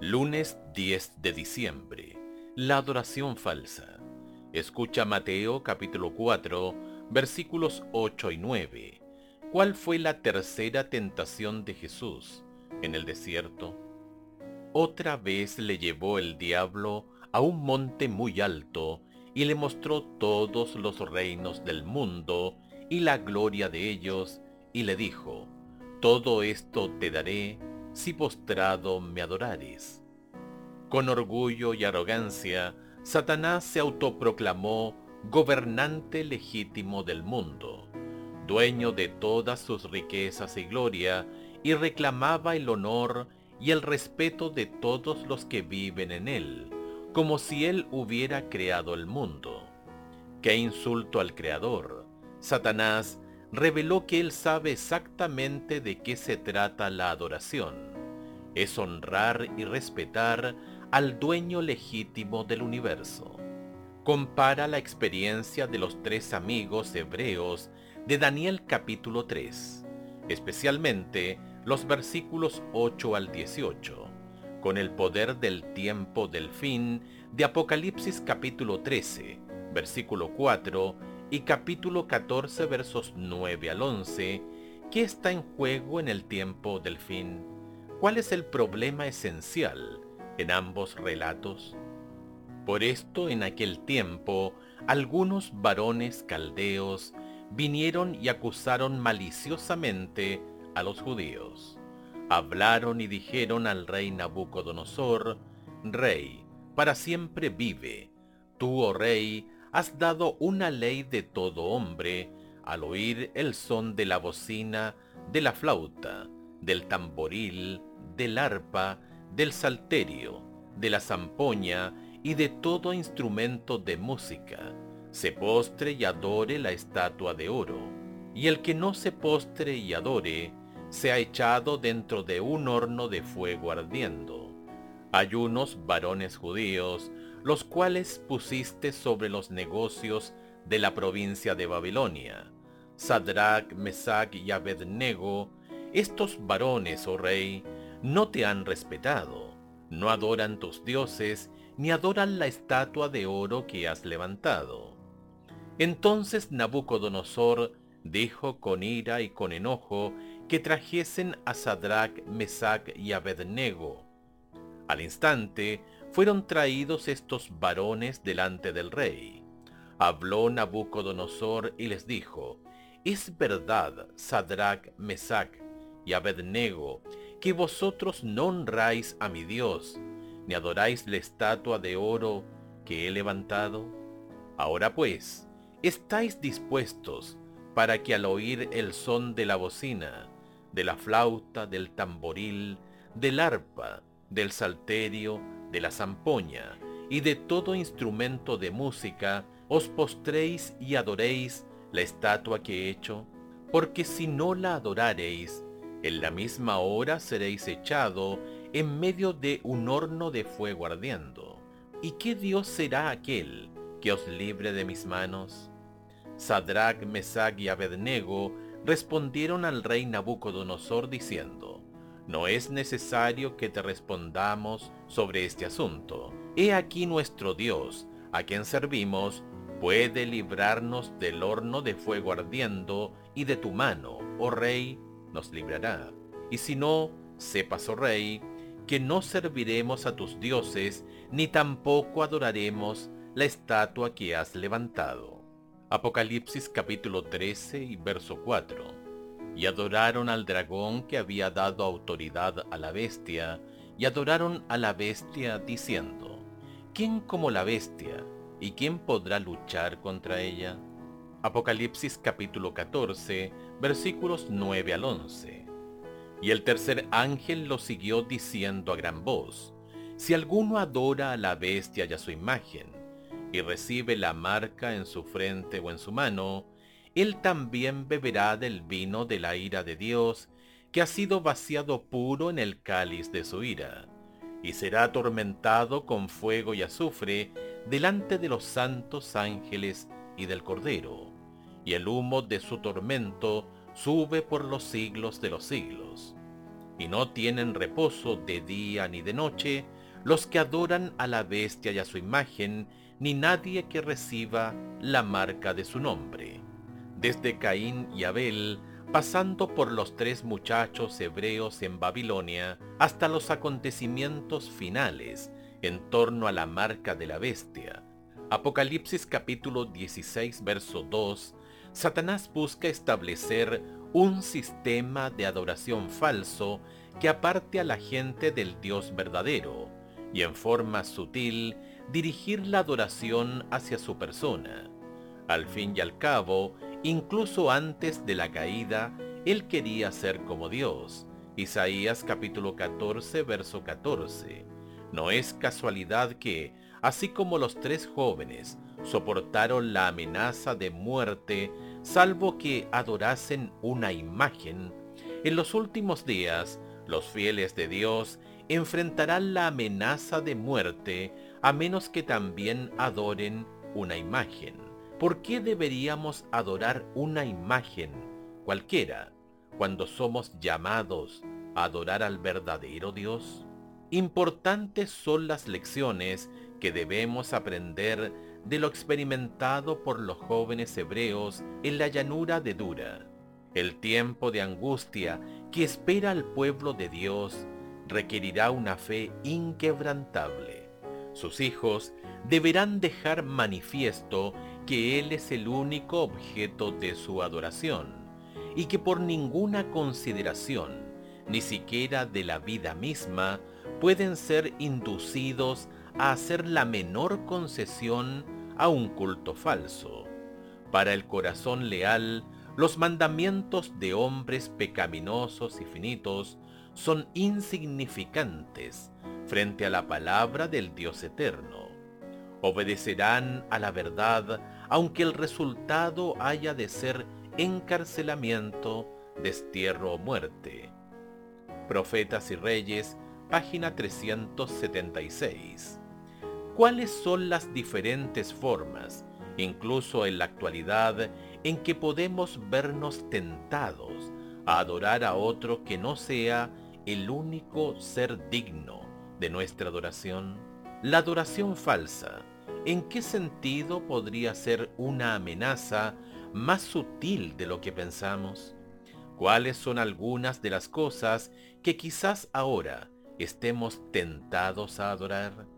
Lunes 10 de diciembre. La adoración falsa. Escucha Mateo capítulo 4, versículos 8 y 9. ¿Cuál fue la tercera tentación de Jesús en el desierto? Otra vez le llevó el diablo a un monte muy alto y le mostró todos los reinos del mundo y la gloria de ellos, y le dijo: todo esto te daré si postrado me adorares. Con orgullo y arrogancia, Satanás se autoproclamó gobernante legítimo del mundo, dueño de todas sus riquezas y gloria, y reclamaba el honor y el respeto de todos los que viven en él, como si él hubiera creado el mundo. ¡Qué insulto al Creador! Satanás reveló que él sabe exactamente de qué se trata la adoración. Es honrar y respetar al dueño legítimo del universo. Compara la experiencia de los tres amigos hebreos de Daniel capítulo 3, especialmente los versículos 8 al 18, con el poder del tiempo del fin de Apocalipsis capítulo 13, versículo 4 y capítulo 14 versos 9 al 11. ¿Qué está en juego en el tiempo del fin? ¿Cuál es el problema esencial en ambos relatos? Por esto en aquel tiempo algunos varones caldeos vinieron y acusaron maliciosamente a los judíos. Hablaron y dijeron al rey Nabucodonosor: Rey, para siempre vive. Tú, oh rey, has dado una ley de todo hombre al oír el son de la bocina, de la flauta, del tamboril, del arpa, del salterio, de la zampoña y de todo instrumento de música, se postre y adore la estatua de oro, y el que no se postre y adore, sea echado dentro de un horno de fuego ardiendo. Hay unos varones judíos, los cuales pusiste sobre los negocios de la provincia de Babilonia, Sadrach, Mesach y Abednego. Estos varones, oh rey, no te han respetado, no adoran tus dioses, ni adoran la estatua de oro que has levantado. Entonces Nabucodonosor dijo con ira y con enojo que trajesen a Sadrach, Mesach y Abednego. Al instante fueron traídos estos varones delante del rey. Habló Nabucodonosor y les dijo: es verdad, Sadrach, Mesach y Abednego, que vosotros no honráis a mi Dios, ni adoráis la estatua de oro que he levantado. Ahora pues, ¿estáis dispuestos para que al oír el son de la bocina, de la flauta, del tamboril, del arpa, del salterio, de la zampoña y de todo instrumento de música, os postréis y adoréis la estatua que he hecho? Porque si no la adorareis, en la misma hora seréis echado en medio de un horno de fuego ardiendo. ¿Y qué Dios será aquel que os libre de mis manos? Sadrach, Mesach y Abednego respondieron al rey Nabucodonosor diciendo: no es necesario que te respondamos sobre este asunto. He aquí nuestro Dios, a quien servimos, puede librarnos del horno de fuego ardiendo, y de tu mano, oh rey, nos librará. Y si no, sepas, oh rey, que no serviremos a tus dioses, ni tampoco adoraremos la estatua que has levantado. Apocalipsis capítulo 13 y verso 4. Y adoraron al dragón que había dado autoridad a la bestia, y adoraron a la bestia diciendo: ¿quién como la bestia? ¿Y quién podrá luchar contra ella? Apocalipsis capítulo 14, versículos 9 al 11. Y el tercer ángel lo siguió diciendo a gran voz: si alguno adora a la bestia y a su imagen, y recibe la marca en su frente o en su mano, él también beberá del vino de la ira de Dios, que ha sido vaciado puro en el cáliz de su ira, y será atormentado con fuego y azufre delante de los santos ángeles y del Cordero, y el humo de su tormento sube por los siglos de los siglos. Y no tienen reposo de día ni de noche, los que adoran a la bestia y a su imagen, ni nadie que reciba la marca de su nombre. Desde Caín y Abel, pasando por los 3 muchachos hebreos en Babilonia, hasta los acontecimientos finales en torno a la marca de la bestia. Apocalipsis capítulo 16, verso 2, Satanás busca establecer un sistema de adoración falso que aparte a la gente del Dios verdadero, y en forma sutil dirigir la adoración hacia su persona. Al fin y al cabo, incluso antes de la caída, él quería ser como Dios. Isaías capítulo 14, verso 14. No es casualidad que, así como los 3 jóvenes soportaron la amenaza de muerte, salvo que adorasen una imagen, en los últimos días, los fieles de Dios enfrentarán la amenaza de muerte a menos que también adoren una imagen. ¿Por qué deberíamos adorar una imagen cualquiera cuando somos llamados a adorar al verdadero Dios? Importantes son las lecciones que debemos aprender de lo experimentado por los jóvenes hebreos en la llanura de Dura. El tiempo de angustia que espera al pueblo de Dios requerirá una fe inquebrantable. Sus hijos deberán dejar manifiesto que Él es el único objeto de su adoración y que por ninguna consideración, ni siquiera de la vida misma, pueden ser inducidos a hacer la menor concesión a un culto falso. Para el corazón leal, los mandamientos de hombres pecaminosos y finitos son insignificantes frente a la palabra del Dios eterno. Obedecerán a la verdad, aunque el resultado haya de ser encarcelamiento, destierro o muerte. Profetas y Reyes, página 376. ¿Cuáles son las diferentes formas, incluso en la actualidad, en que podemos vernos tentados a adorar a otro que no sea el único ser digno de nuestra adoración? La adoración falsa, ¿en qué sentido podría ser una amenaza más sutil de lo que pensamos? ¿Cuáles son algunas de las cosas que quizás ahora estemos tentados a adorar?